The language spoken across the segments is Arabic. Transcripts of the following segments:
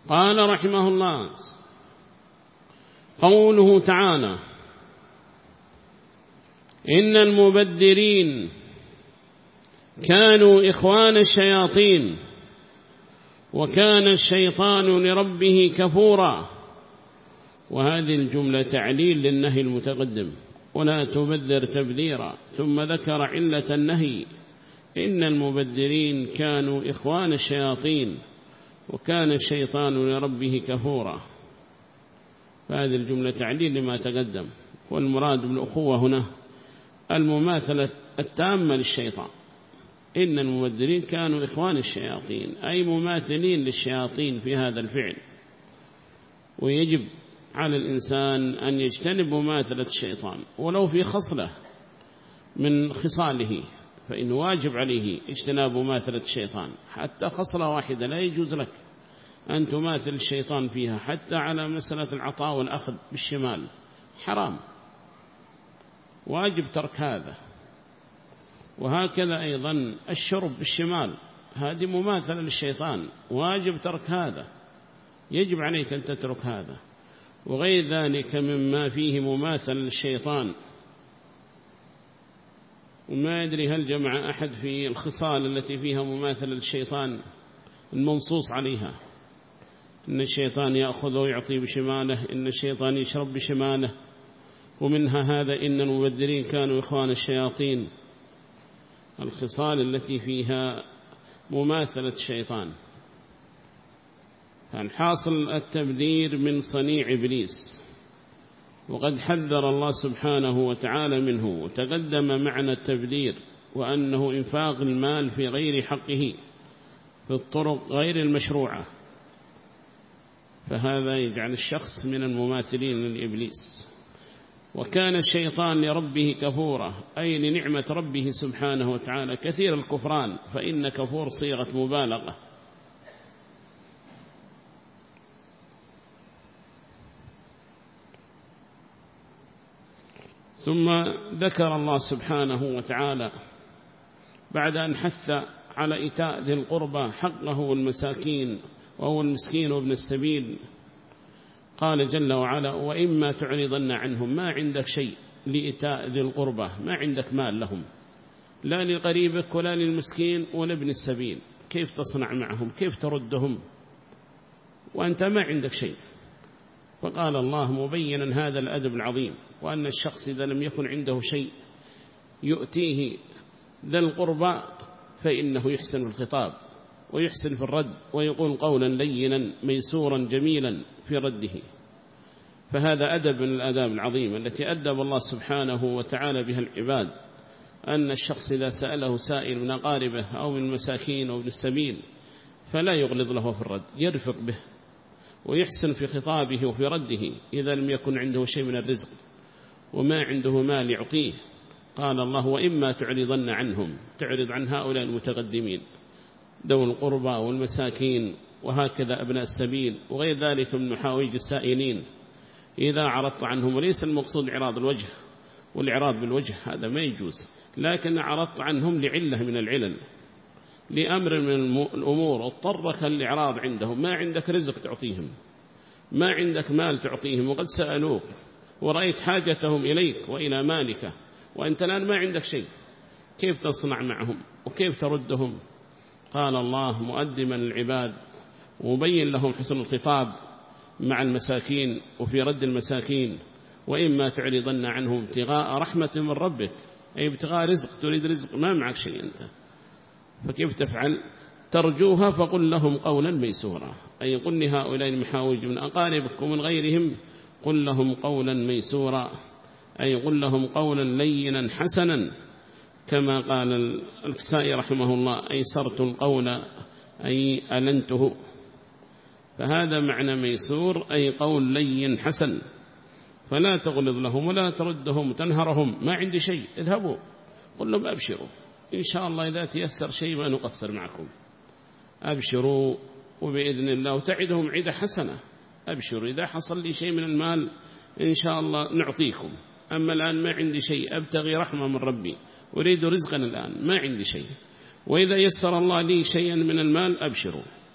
قال رحمه الله: قوله تعالى: إن المبذرين كانوا إخوان الشياطين وكان الشيطان لربه كفورا. وهذه الجملة تعليل للنهي المتقدم: ولا تبذر تبذيرا. ثم ذكر علة النهي: إن المبذرين كانوا إخوان الشياطين وكان الشيطان لربه كفورا. فهذه الجملة تعليل لما تقدم. والمراد بالأخوة هنا المماثلة التامة للشيطان. إن المبذرين كانوا إخوان الشياطين، أي مماثلين للشياطين في هذا الفعل. ويجب على الإنسان أن يجتنب مماثلة الشيطان ولو في خصلة من خصاله، فإنه واجب عليه اجتناب مماثلة الشيطان. حتى خصلة واحدة لا يجوز لك أن تماثل الشيطان فيها، حتى على مسألة العطاء والأخذ بالشمال حرام، واجب ترك هذا. وهكذا أيضا الشرب بالشمال، هذه مماثلة للشيطان، واجب ترك هذا، يجب عليك أن تترك هذا. وغير ذلك مما فيه مماثل للشيطان. وما يدري هل جمع أحد في الخصال التي فيها مماثل للشيطان المنصوص عليها: إن الشيطان يأخذ ويعطي بشماله، إن الشيطان يشرب بشماله. ومنها هذا: إن المبذرين كانوا إخوان الشياطين، الخصال التي فيها مماثلة الشيطان. فالحاصل التبذير من صنيع إبليس، وقد حذر الله سبحانه وتعالى منه. وتقدم معنى التبذير وأنه إنفاق المال في غير حقه في الطرق غير المشروعة، فهذا يجعل الشخص من المماثلين لإبليس. وكان الشيطان لربه كفورا، أي لنعمة ربه سبحانه وتعالى كثير الكفران، فإن كفور صيغة مبالغة. ثم ذكر الله سبحانه وتعالى بعد أن حث على إيتاء ذي القربى حقه والمساكين، وهو المسكين وابن السبيل، قال جل وعلا: وإما تعرضن عنهم، ما عندك شيء لإيتاء ذي القربى، ما عندك مال لهم، لا لقريبك ولا للمسكين ولا ابن السبيل، كيف تصنع معهم؟ كيف تردهم وأنت ما عندك شيء؟ فقال الله مبينا هذا الأدب العظيم، وأن الشخص إذا لم يكن عنده شيء يؤتيه ذا القربى فإنه يحسن في الخطاب ويحسن في الرد، ويقول قولا لينا ميسورا جميلا في رده. فهذا أدب من الآداب العظيمة التي أدب الله سبحانه وتعالى بها العباد، أن الشخص إذا سأله سائل من أقاربه أو من المساكين أو من السبيل فلا يغلظ له في الرد، يرفق به ويحسن في خطابه وفي رده إذا لم يكن عنده شيء من الرزق وما عنده مال يعطيه. قال الله: وإما تعرضن عنهم، تعرض عن هؤلاء المتقدمين ذوي القربى والمساكين، وهكذا أبناء السبيل وغير ذلك من محاويج السائلين. إذا عرضت عنهم، وليس المقصود إعراض الوجه، والإعراض بالوجه هذا ما يجوز، لكن عرضت عنهم لعلة من العلل، لأمر من الأمور اضطرك الإعراض عندهم، ما عندك رزق تعطيهم، ما عندك مال تعطيهم، وقد سألوك ورأيت حاجتهم إليك وإلى مالك، وأنت الآن ما عندك شيء، كيف تصنع معهم وكيف تردهم؟ قال الله مؤدما العباد ومبين لهم حسن الخطاب مع المساكين وفي رد المساكين: وإما تعرضن عنهم ابتغاء رحمة من ربك، أي ابتغاء رزق، تريد رزق ما معك شيء أنت، فكيف تفعل؟ ترجوها فقل لهم قولا ميسورا، أي قل لهؤلاء المحاوج من أقاربك ومن غيرهم قل لهم قولا ميسورا، أي قل لهم قولا لينا حسنا، كما قال الكسائي رحمه الله: أيسرت القول أي ألنته. فهذا معنى ميسور، أي قول لين حسن، فلا تغلظ لهم ولا تردهم تنهرهم: ما عندي شيء، اذهبوا، قل لهم أبشروا، إن شاء الله إذا تيسر شيء ما نقصر معكم، أبشروا وبإذن الله، وتعدهم عدة حسنة: أبشروا إذا حصل لي شيء من المال إن شاء الله نعطيكم، أما الآن ما عندي شيء، أبتغي رحمة من ربي، أريد رزقا الآن ما عندي شيء، وإذا يسر الله لي شيئا من المال أبشروا.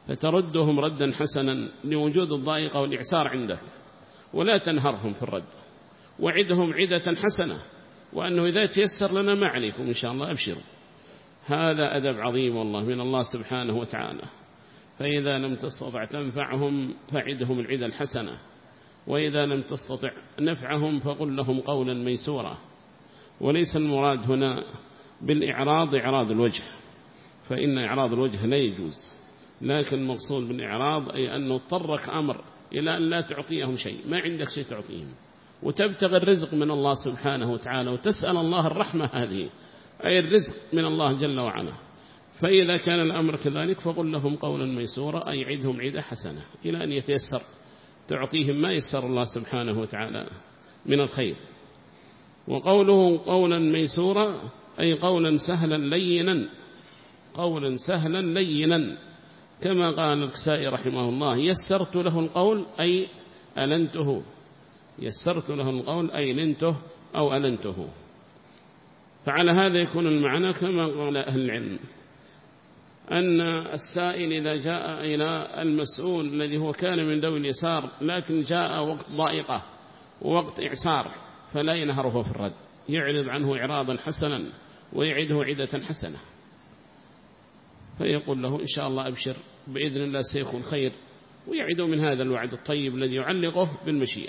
فتردهم ردا حسنا لوجود الضائقة والإعسار عندك، ولا تنهرهم في الرد، وعدهم عدة حسنة، وأنه إذا تيسر لنا ما عليكم إن شاء الله أبشروا. هذا أدب عظيم والله من الله سبحانه وتعالى. فإذا لم تستطع تنفعهم فعدهم العدة الحسنة، وإذا لم تستطع نفعهم فقل لهم قولا ميسورا. وليس المراد هنا بالإعراض إعراض الوجه، فإن إعراض الوجه لا يجوز، لكن المقصود بالإعراض أي أنه اضطرك أمر إلى أن لا تعطيهم شيء، ما عندك شيء تعطيهم، وتبتغي الرزق من الله سبحانه وتعالى، وتسأل الله الرحمة هذه أي الرزق من الله جل وعلا. فإذا كان الأمر كذلك فقل لهم قولا ميسورا، أي عدهم عدة حسنة إلى أن يتيسر تعطيهم ما يسر الله سبحانه وتعالى من الخير. وقوله قولا ميسورا أي قولا سهلا لينا، قولا سهلا لينا، كما قال الكسائي رحمه الله: يسرت له القول أي ألنته، يسرت له القول أي لنته أو ألنته. فعلى هذا يكون المعنى كما قال أهل العلم، أن السائل إذا جاء إلى المسؤول الذي هو كان من ذوي اليسار لكن جاء وقت ضائقة ووقت إعسار فلا ينهره في الرد، يعرض عنه إعراضا حسنا ويعده عدة حسنة، فيقول له إن شاء الله أبشر بإذن الله سيكون خير، ويعد من هذا الوعد الطيب الذي يعلقه بالمشيئة.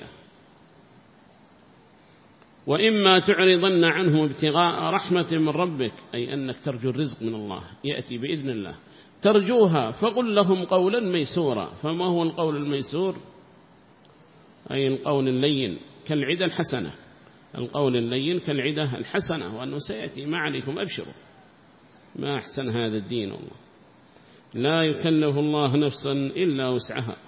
وإما تعرضن عنه ابتغاء رحمة من ربك، أي أنك ترجو الرزق من الله يأتي بإذن الله ترجوها، فقل لهم قولا ميسورا. فما هو القول الميسور؟ أي القول اللين كالعدة الحسنة، القول اللين كالعدة الحسنة، وأنه سيأتي ما عليكم أبشروا. ما أحسن هذا الدين والله، لا يكلف الله نفسا إلا وسعها.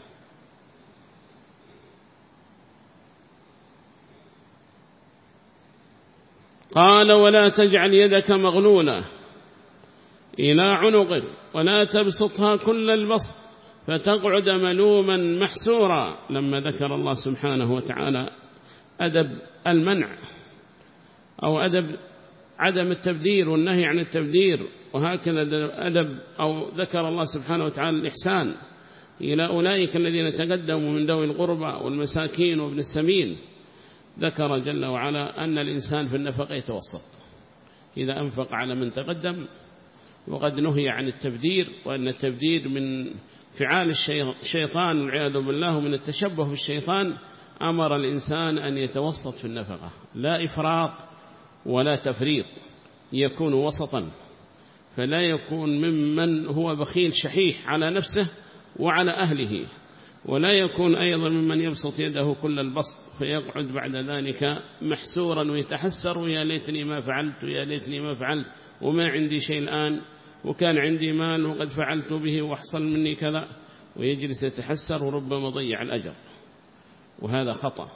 قال: ولا تجعل يدك مغلولة إلى عنقك ولا تبسطها كل البسط فتقعد ملوما محسورا. لما ذكر الله سبحانه وتعالى أدب المنع أو أدب عدم التبذير والنهي عن التبذير، وهكذا أدب أو ذكر الله سبحانه وتعالى الإحسان إلى أولئك الذين تقدموا من ذوي القربى والمساكين وابن السبيل، ذكر جل وعلا أن الإنسان في النفقة يتوسط إذا أنفق على من تقدم، وقد نهي عن التبذير، وأن التبذير من فعال الشيطان والعياذ بالله من التشبه بالشيطان. أمر الإنسان أن يتوسط في النفقة، لا إفراط ولا تفريط، يكون وسطا، فلا يكون ممن هو بخيل شحيح على نفسه وعلى أهله، ولا يكون أيضا ممن يبسط يده كل البسط فيقعد بعد ذلك محسورا ويتحسر: ويا ليتني ما فعلت، ويا ليتني ما فعلت، وما عندي شيء الآن، وكان عندي مال وقد فعلت به وحصل مني كذا، ويجلس يتحسر وربما ضيع الأجر، وهذا خطأ،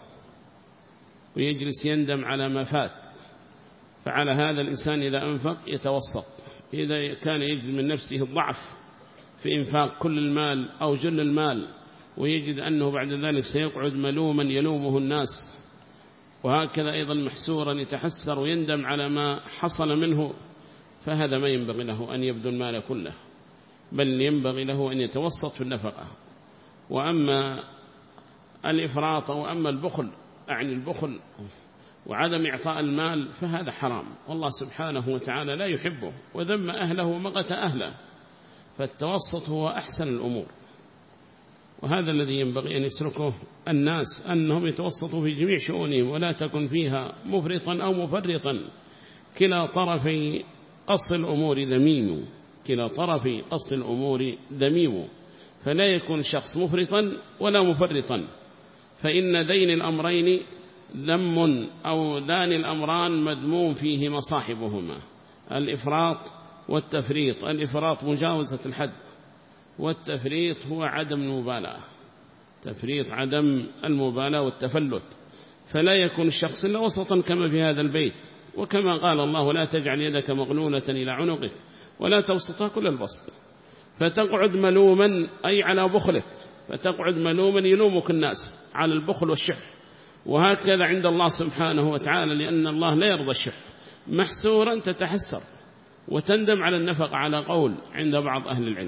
ويجلس يندم على ما فات. فعلى هذا الإنسان إذا أنفق يتوسط، إذا كان يجد من نفسه الضعف في إنفاق كل المال أو جل المال ويجد أنه بعد ذلك سيقعد ملوما يلومه الناس، وهكذا أيضا محسورا يتحسر ويندم على ما حصل منه، فهذا ما ينبغي له أن يبذل المال كله، بل ينبغي له أن يتوسط في النفقة. وأما الإفراط وأما البخل، أعني البخل وعدم إعطاء المال، فهذا حرام، والله سبحانه وتعالى لا يحبه، وذم أهله ومقت أهله. فالتوسط هو أحسن الأمور، وهذا الذي ينبغي أن يسلكه الناس، أنهم يتوسطوا في جميع شؤونهم، ولا تكن فيها مفرطا أو مفرطا. كلا طرفي قص الأمور ذميم، كلا طرفي قص الأمور ذميم، فلا يكون الشخص مفرطا ولا مفرطا، فإن دين الأمرين ذم أو دان الأمران مذموم فيهما صاحبهما، الإفراط والتفريط. الإفراط مجاوزة الحد، والتفريط هو عدم المبالاة، تفريط عدم المبالاة والتفلت. فلا يكون الشخص إلا وسطا كما في هذا البيت، وكما قال الله: لا تجعل يدك مغلولة إلى عنقك ولا تبسطها كل البسط فتقعد ملوما، أي على بخلك، فتقعد ملوما يلومك الناس على البخل والشح. وهكذا عند الله سبحانه وتعالى، لأن الله لا يرضى الشح، محسورا تتحسر وتندم على النفق على قول عند بعض أهل العلم.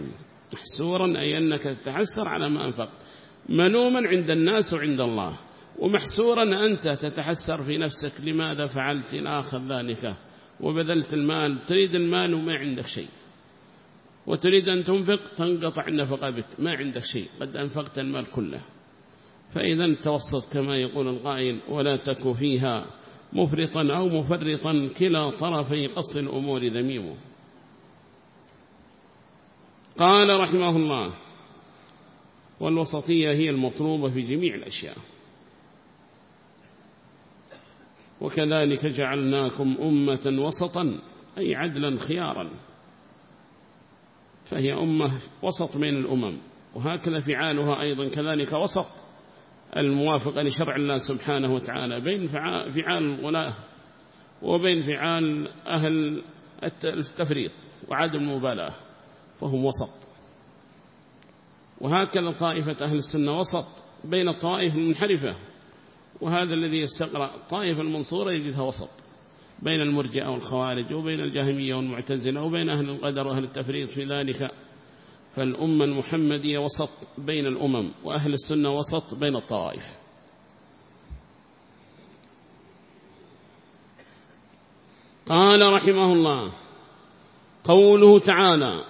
محسورا أي أنك تتحسر على ما أنفقت، ملوما عند الناس وعند الله، ومحسورا أنت تتحسر في نفسك لماذا فعلت الآخر ذلك وبذلت المال، تريد المال وما عندك شيء، وتريد أن تنفق تنقطع النفقة بك، ما عندك شيء، قد أنفقت المال كله. فإذا توسط كما يقول القائل، ولا تك فيها مفرطا أو مفرطا، كلا طرفي قص الأمور ذميم. قال رحمه الله: والوسطية هي المطلوبة في جميع الأشياء. وكذلك جعلناكم أمة وسطا أي عدلا خيارا، فهي أمة وسط بين الأمم، وهكذا فعالها أيضا كذلك وسط، الموافقة لشرع الله سبحانه وتعالى، بين فعال الغلاة وبين فعال أهل التفريط وعدم المبالاة، فهم وسط. وهكذا طائفة أهل السنة وسط بين الطوائف المنحرفة، وهذا الذي يستقرأ الطائفة المنصورة يجدها وسط بين المرجئة والخوارج وبين الجهمية والمعتزلة وبين أهل القدر وأهل التفريط في ذلك. فالأمة المحمدية وسط بين الأمم، وأهل السنة وسط بين الطوائف. قال رحمه الله: قوله تعالى: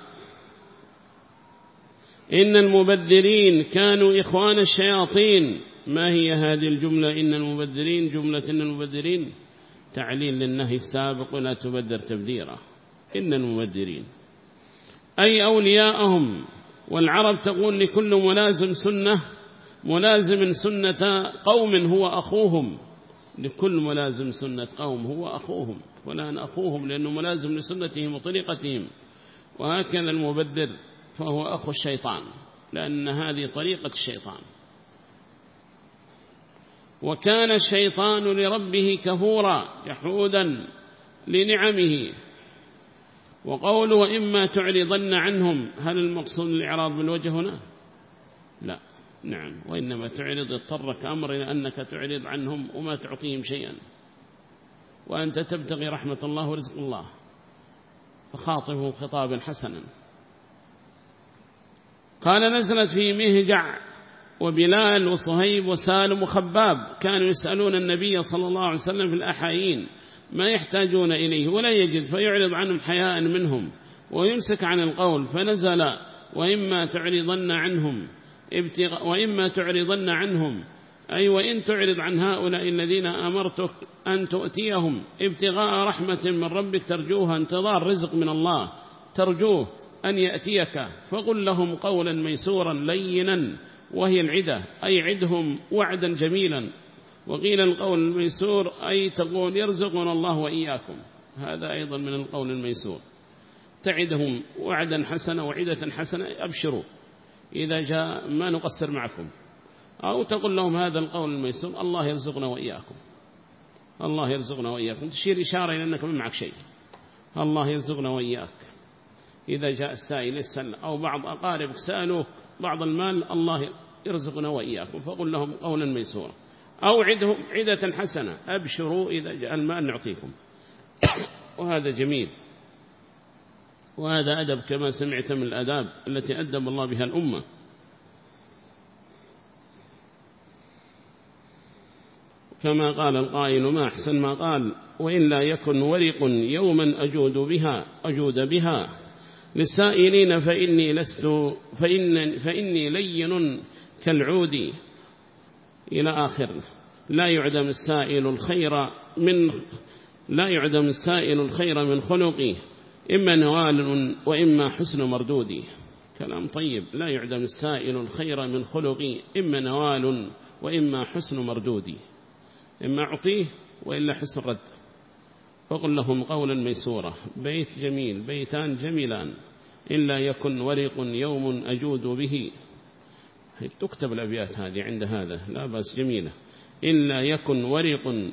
إن المبذرين كانوا إخوان الشياطين. ما هي هذه الجملة إن المبذرين؟ جملة إن المبذرين تعليل للنهي السابق، ولا تبذر تبذيرا. إن المبذرين أي أولياءهم، والعرب تقول لكل ملازم سنة، ملازم سنة قوم هو أخوهم، لكل ملازم سنة قوم هو أخوهم، فلان أخوهم لأنه ملازم لسنتهم وطريقتهم. وهكذا المبذر فهو أخو الشيطان، لأن هذه طريقة الشيطان. وكان الشيطان لربه كفورا جحودا لنعمه. وقوله وإما تعرضن عنهم، هل المقصود الإعراض بالوجه هنا؟ لا، نعم، وإنما تعرض اضطرك أمر إلى أنك تعرض عنهم وما تعطيهم شيئا، وأنت تبتغي رحمة الله ورزق الله، فخاطبه خطابا حسنا. قال: نزلت في مهجع وبلال وصهيب وسالم وخباب، كانوا يسألون النبي صلى الله عليه وسلم في الأحايين ما يحتاجون إليه ولا يجد، فيعرض عنهم حياء منهم ويمسك عن القول، فنزل وإما تعرضن عنهم أي وإن تعرض عن هؤلاء الذين أمرتك أن تؤتيهم ابتغاء رحمة من ربك ترجوها، انتظار رزق من الله ترجوه أن يأتيك، فقل لهم قولا ميسورا لينا، وهي العدة أي عدهم وعدا جميلا. وقيل القول الميسور أي تقول يرزقنا الله وإياكم، هذا أيضا من القول الميسور، تعدهم وعدا حسنا وعدة حسنة، أبشروا إذا جاء ما نقصر معكم، أو تقول لهم هذا القول الميسور الله يرزقنا وإياكم، الله يرزقنا وإياكم، تشير إشارة إلى أنك من معك شيء، الله يرزقنا وإياك. إذا جاء السائل يسأل أو بعض أقاربك سألوك بعض المال الله يرزقنا وإياكم، فقل لهم قولا ميسورا، أو عدهم عدة حسنة، أبشروا إذا جاء المال نعطيكم. وهذا جميل، وهذا أدب كما سمعت من الأداب التي أدب الله بها الأمة. كما قال القائل ما أحسن ما قال: وإلا يكن ورق يوما أجود بها للسائلين فإني لين كالعود، إلى آخر. لا يعدم السائل الخير من خلقه، إما نوال وإما حسن مردود. كلام طيب. لا يعدم السائل الخير من خلقه، إما نوال وإما حسن مردود، إما أعطيه وإلا حسن رد. فقل لهم قولا ميسورا. بيت جميل، بيتان جميلان. إلا يكن ورق يوم أجود به، تكتب الأبيات هذه عند هذا لا بأس، جميلة. إلا يكن ورق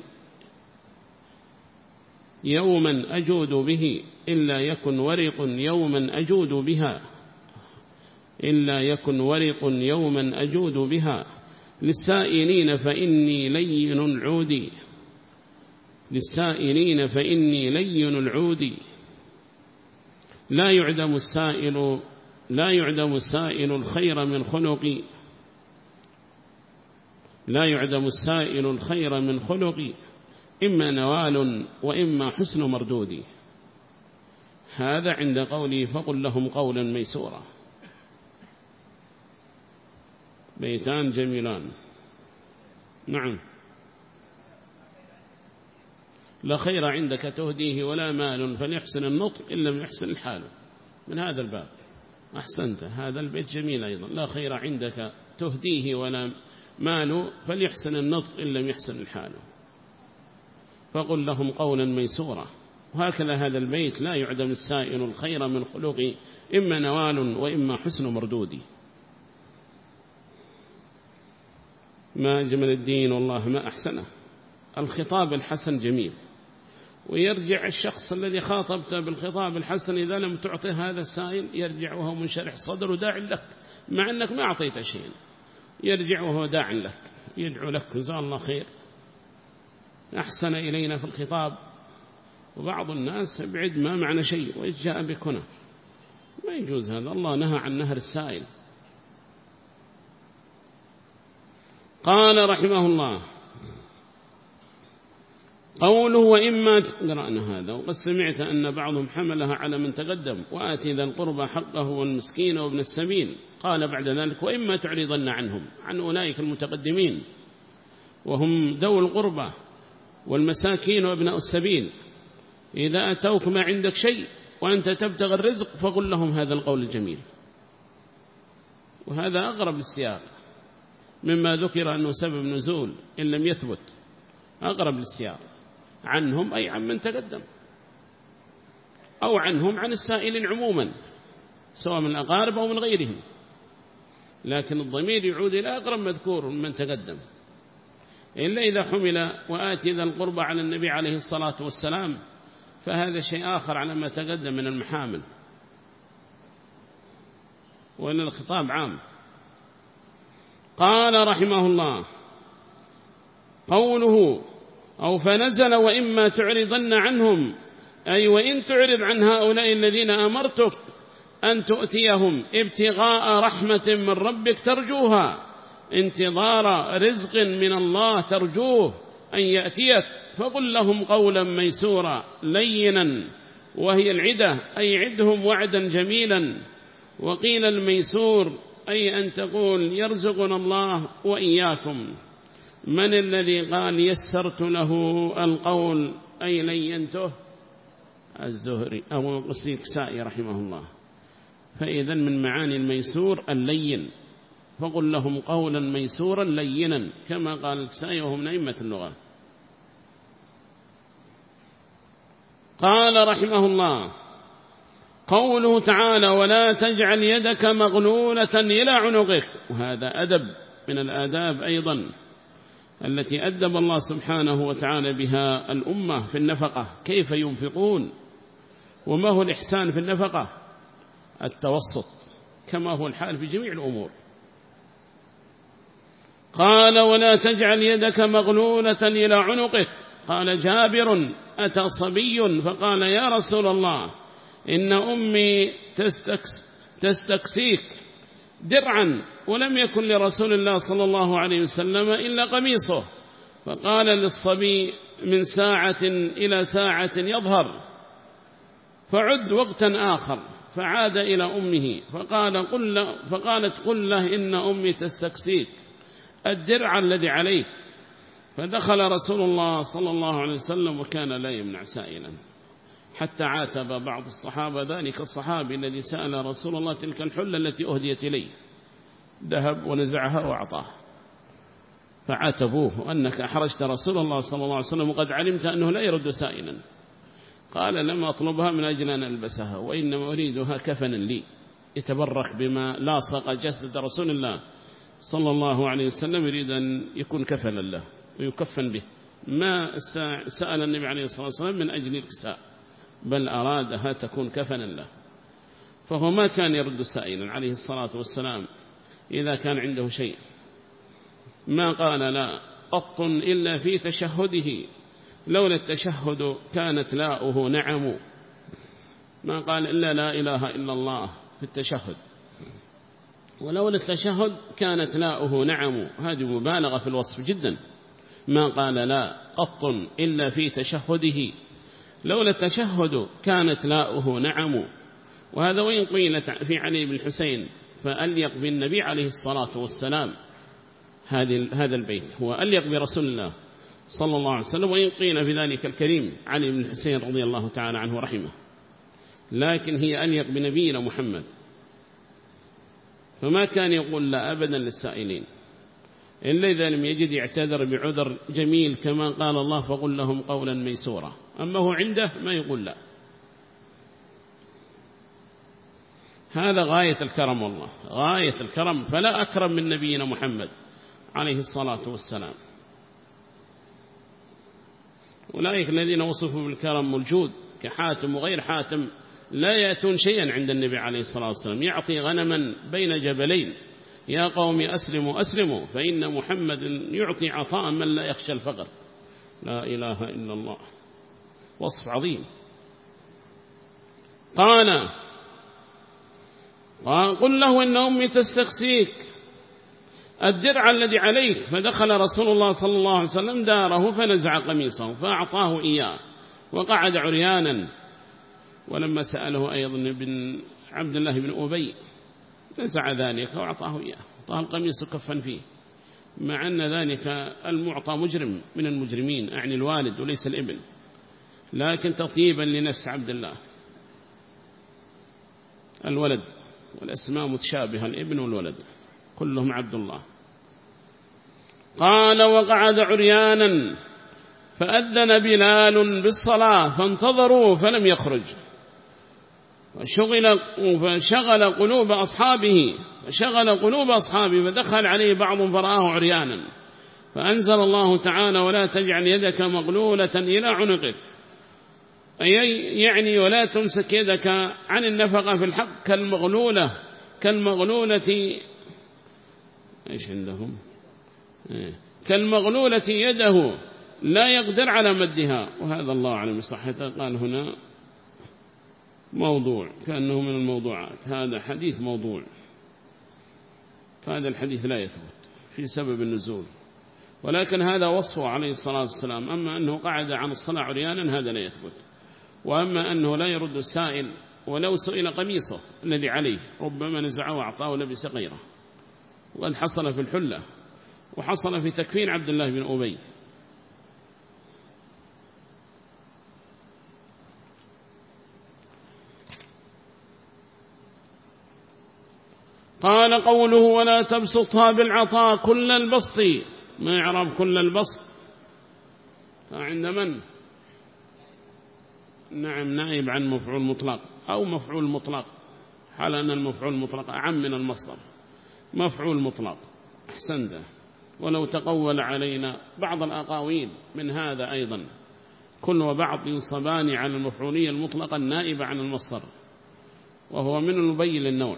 يوما أجود به، إلا يكن ورق يوما أجود بها، إلا يكن ورق يوما أجود بها للسائلين فإني لين العود، للسائلين فإني لين العود. لا يعدم السائل لا يعدم السائل الخير من خلقي، لا يعدم السائل الخير من خلقي، إما نوال وإما حسن مردودي. هذا عند قولي فقل لهم قولا ميسورا. بيتان جميلان. نعم. لا خير عندك تهديه ولا مال فليحسن النطق إن لم يحسن الحال. من هذا الباب. أحسنت، هذا البيت جميل أيضا. لا خير عندك تهديه ولا مال فليحسن النطق إن لم يحسن الحال، فقل لهم قولا ميسورا. وهكذا هذا البيت لا يعدم السائل الخير من خلقي، إما نوال وإما حسن مردودي. ما أجمل الدين والله ما أحسنه. الخطاب الحسن جميل، ويرجع الشخص الذي خاطبته بالخطاب الحسن إذا لم تعطيه هذا السائل يرجع وهو منشرح صدر وداع لك، مع أنك ما أعطيته شيء، يرجع وهو داع لك يدعو لك جزاه الله خير، أحسن إلينا في الخطاب. وبعض الناس ابعد ما معنى شيء وإذ جاء بكنا، ما يجوز هذا. الله نهى عن نهر السائل. قال رحمه الله قوله وإما قرأنا هذا، وقد سمعت أن بعضهم حملها على من تقدم وآتي ذا القربى حقه والمسكين وابن السبيل. قال بعد ذلك وإما تعرضن عنهم، عن أولئك المتقدمين وهم ذو القربى والمساكين وابناء السبيل، إذا أتوك ما عندك شيء وأنت تبتغي الرزق فقل لهم هذا القول الجميل. وهذا أقرب للسياق مما ذكر أنه سبب نزول إن لم يثبت، أقرب للسياق. عنهم أي عن من تقدم، أو عنهم عن السائلين عموما سواء من الأقارب أو من غيرهم، لكن الضمير يعود إلى أقرب مذكور من تقدم، إلا إذا حمل وآتي ذا القربى على النبي عليه الصلاة والسلام فهذا شيء آخر على ما تقدم من المحامل، وإن الخطاب عام. قال رحمه الله قوله أو فنزل وإما تعرضن عنهم، أي وإن تعرض عن هؤلاء الذين أمرتك أن تؤتيهم ابتغاء رحمة من ربك ترجوها، انتظار رزق من الله ترجوه أن يأتيك، فقل لهم قولا ميسورا لينا، وهي العدة أي عدهم وعدا جميلا. وقيل الميسور أي أن تقول يرزقنا الله وإياكم. من الذي قال يسرت له القول أي لينته؟ الزهري أو قصي كسائي رحمه الله. فإذا من معاني الميسور اللين، فقل لهم قولا ميسورا لينا كما قال الكسائي وهو من أئمة اللغة. قال رحمه الله قوله تعالى ولا تجعل يدك مغلولة إلى عنقك، وهذا أدب من الآداب أيضا التي أدب الله سبحانه وتعالى بها الأمة في النفقة، كيف ينفقون، وما هو الإحسان في النفقة؟ التوسط كما هو الحال في جميع الأمور. قال ولا تجعل يدك مغلولة إلى عنقك. قال جابر أتى صبي فقال يا رسول الله إن أمي تستكسيك درعا، ولم يكن لرسول الله صلى الله عليه وسلم إلا قميصه، فقال للصبي من ساعة إلى ساعة يظهر، فعد وقتا آخر، فعاد إلى أمه فقالت قل له إن أمي تستكسيك الدرع الذي عليك. فدخل رسول الله صلى الله عليه وسلم وكان لا يمنع سائلا، حتى عاتب بعض الصحابة ذلك الصحابي الذي سأل رسول الله تلك الحلة التي أهديت إليه، ذهب ونزعها وأعطاه، فعاتبوه أنك أحرجت رسول الله صلى الله عليه وسلم وقد علمت أنه لا يرد سائلا. قال لم أطلبها من أجل أن ألبسها، وإنما أريدها كفنا لي يتبرك بما لاصق جسد رسول الله صلى الله عليه وسلم، يريد أن يكون كفنا له ويكفن به. ما سأل النبي عليه الصلاة والسلام من أجل الكساء، بل أرادها تكون كفنا له. فهو ما كان يرد سائلا عليه الصلاة والسلام إذا كان عنده شيء، ما قال لا قط إلا في تشهده، لولا التشهد كانت لاؤه نعم، ما قال إلا لا إله إلا الله في التشهد، ولولا التشهد كانت لاؤه نعم. هذه مبالغة في الوصف جدا، ما قال لا قط إلا في تشهده، لولا التشهد كانت لاؤه نعم. وهذا وإن قيل في علي بن الحسين فأليق بالنبي عليه الصلاة والسلام، هذا البيت هو أليق برسول الله صلى الله عليه وسلم، وإن قيل في ذلك الكريم علي بن الحسين رضي الله تعالى عنه رحمه، لكن هي أليق بنبينا محمد، فما كان يقول لا أبدا للسائلين، إلا إذا لم يجد يعتذر بعذر جميل كما قال الله فقل لهم قولا ميسورا، أما هو عنده ما يقول لا. هذا غاية الكرم، والله غاية الكرم، فلا أكرم من نبينا محمد عليه الصلاة والسلام. أولئك الذين وصفوا بالكرم والجود كحاتم وغير حاتم لا يأتون شيئا عند النبي عليه الصلاة والسلام، يعطي غنما بين جبلين، يا قوم أسلموا أسلموا فإن محمد يعطي عطاء من لا يخشى الفقر. لا إله إلا الله، وصف عظيم. قال قل له إن أمي تستقسيك الدرع الذي عليك، فدخل رسول الله صلى الله عليه وسلم داره فنزع قميصه فأعطاه إياه وقعد عريانا. ولما سأله أيضا بن عبد الله بن أبي نزع ذلك وأعطاه إياه، أعطاه القميص كفا فيه، مع أن ذلك المعطى مجرم من المجرمين، أعني الوالد وليس الابن، لكن تطيبا لنفس عبد الله. الولد والأسماء متشابهة، الابن والولد كلهم عبد الله. قال وقعد عريانا فأذن بلال بالصلاة فانتظروا فلم يخرج، فشغل قلوب أصحابه فدخل عليه بعض فرآه عريانا، فأنزل الله تعالى ولا تجعل يدك مغلولة إلى عنقك، يعني ولا تمسك يدك عن النفقة في الحق كالمغلولة إيش عندهم كالمغلولة يده لا يقدر على مدها. وهذا الله أعلم صحته، قال هنا موضوع كأنه من الموضوعات، هذا حديث موضوع، فهذا الحديث لا يثبت في سبب النزول، ولكن هذا وصفه عليه الصلاة والسلام. أما أنه قعد عن الصلاة عريانا هذا لا يثبت، وأما أنه لا يرد السائل ولو سئل قميصه الذي عليه ربما نزعه وأعطاه ولبس غيره، وقد حصل في الحلة وحصل في تكفين عبد الله بن أبي. قال قوله ولا تبسطها بالعطاء كل البسط، ما يعرف كل البسط عند من؟ نعم، نائب عن مفعول مطلق أو مفعول مطلق، حال أن المفعول مطلق أعم من المصدر، مفعول مطلق أحسنت. ولو تقول علينا بعض الأقاويل من هذا أيضا، كل وبعض ينصبان على المفعولية المطلقة النائبة عن المصدر، وهو من المبين للنوع.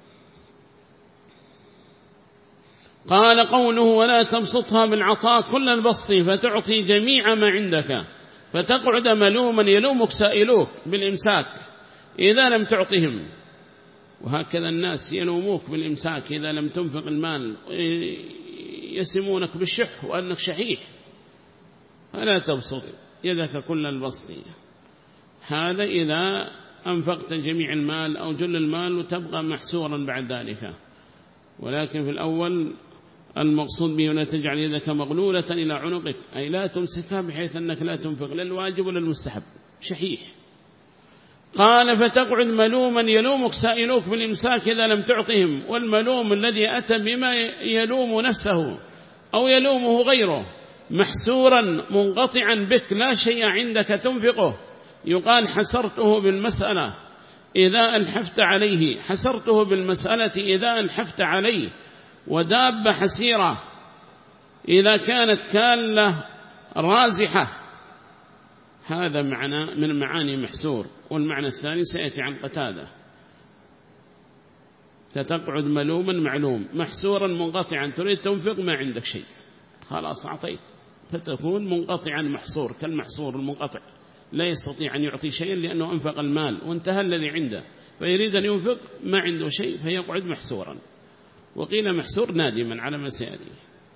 قال قوله ولا تبسطها بالعطاء كل البسط فتعطي جميع ما عندك فتقعد ملوما يلومك سائلوك بالإمساك إذا لم تعطهم. وهكذا الناس يلوموك بالإمساك إذا لم تنفق المال، يسمونك بالشح وأنك شحيح. فلا تبسط يدك كل البسط، هذا إذا أنفقت جميع المال أو جل المال وتبقى محسورا بعد ذلك. ولكن في الأول المقصود به لا تجعل يدك مغلولة إلى عنقك، أي لا تمسكها بحيث أنك لا تنفق للواجب ولا المستحب، شحيح. قال فتقعد ملوما يلومك سائلوك بالإمساك إذا لم تعطهم. والملوم الذي أتى بما يلوم نفسه أو يلومه غيره محسورا منقطعا بك لا شيء عندك تنفقه، يقال حسرته بالمسألة إذا ألحفت عليه، حسرته بالمسألة إذا ألحفت عليه. ودابة حسيرة إذا كانت كالة رازحة، هذا معنى من معاني محسور. والمعنى الثاني سيأتي عن قتادة، ستقعد ملوما معلوم محسورا منقطعا، تريد تنفق ما عندك شيء، خلاص أعطيت، فتكون منقطعا محصور كالمحصور المنقطع، لا يستطيع أن يعطي شيئا لأنه أنفق المال وانتهى الذي عنده، فيريد أن ينفق ما عنده شيء فيقعد محسورا. وقيل محسور نادما على ما سيأتي.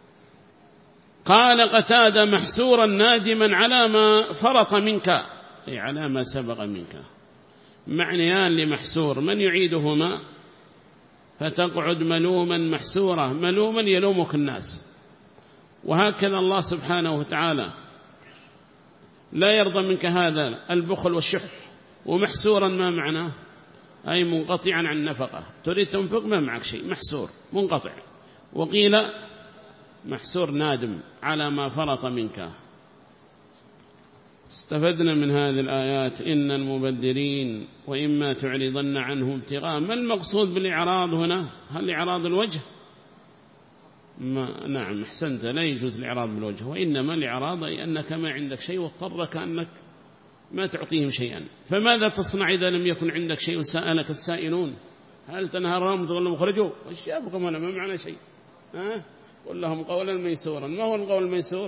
قال قتادة محسورا نادما على ما فرط منك، أي على ما سبق منك. معنيان لمحسور، من يعيدهما؟ فتقعد ملوما محسورا، ملوما يلومك الناس. وهكذا الله سبحانه وتعالى لا يرضى منك هذا البخل والشح. ومحسورا ما معناه؟ أي منقطعا عن النفقة، تريد تنفق ما معك شيء، محسور منقطع. وقيل محسور نادم على ما فرط منك. استفدنا من هذه الآيات إن المبذرين وإما تعرضن عنه ابتغاء. ما المقصود بالإعراض هنا؟ هل إعراض الوجه؟ نعم أحسنت، لا يجوز الإعراض بالوجه، وإنما الإعراض أي أنك ما عندك شيء واضطرك أنك ما تعطيهم شيئا. فماذا تصنع إذا لم يكن عندك شيء وسألك السائلون؟ هل تنهرهم تقول لهم اخرجوا؟ وش يابكم أنا ما معنا شيء؟ قل لهم قولا ميسورا. ما هو القول الميسور؟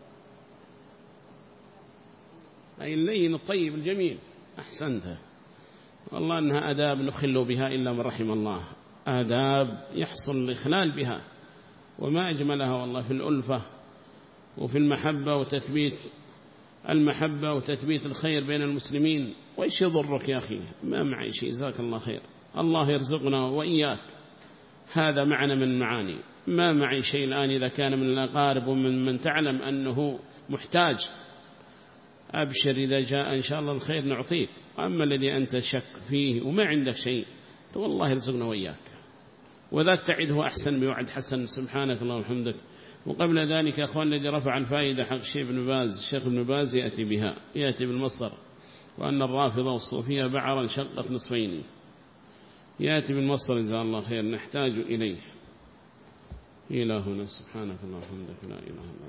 أي اللين الطيب الجميل. أحسنت، والله أنها آداب نخل بها إلا من رحم الله، آداب يحصل الإخلال بها، وما أجملها والله في الألفة وفي المحبة وتثبيت المحبة وتثبيت الخير بين المسلمين. وإيش يضرك يا أخي؟ ما معي شيء، جزاك الله خير، الله يرزقنا وإياك. هذا معنى من معاني ما معي شيء الآن. إذا كان من الأقارب ومن من تعلم أنه محتاج، أبشر إذا جاء إن شاء الله الخير نعطيك. أما الذي أنت شك فيه وما عندك شيء، والله يرزقنا وإياك. وذاك تعده أحسن بوعد حسن. سبحانك اللهم وبحمدك. وقبل ذلك يا أخوان الذي رفع الفائدة حق الشيخ ابن باز يأتي بها، يأتي بالمصدر، وأن الرافضة والصوفية بعرا شقت نصفين، يأتي بالمصدر جزاه الله خير، نحتاج إليه. إلى هنا سبحانك اللهم وبحمدك لا إله إلا أنت.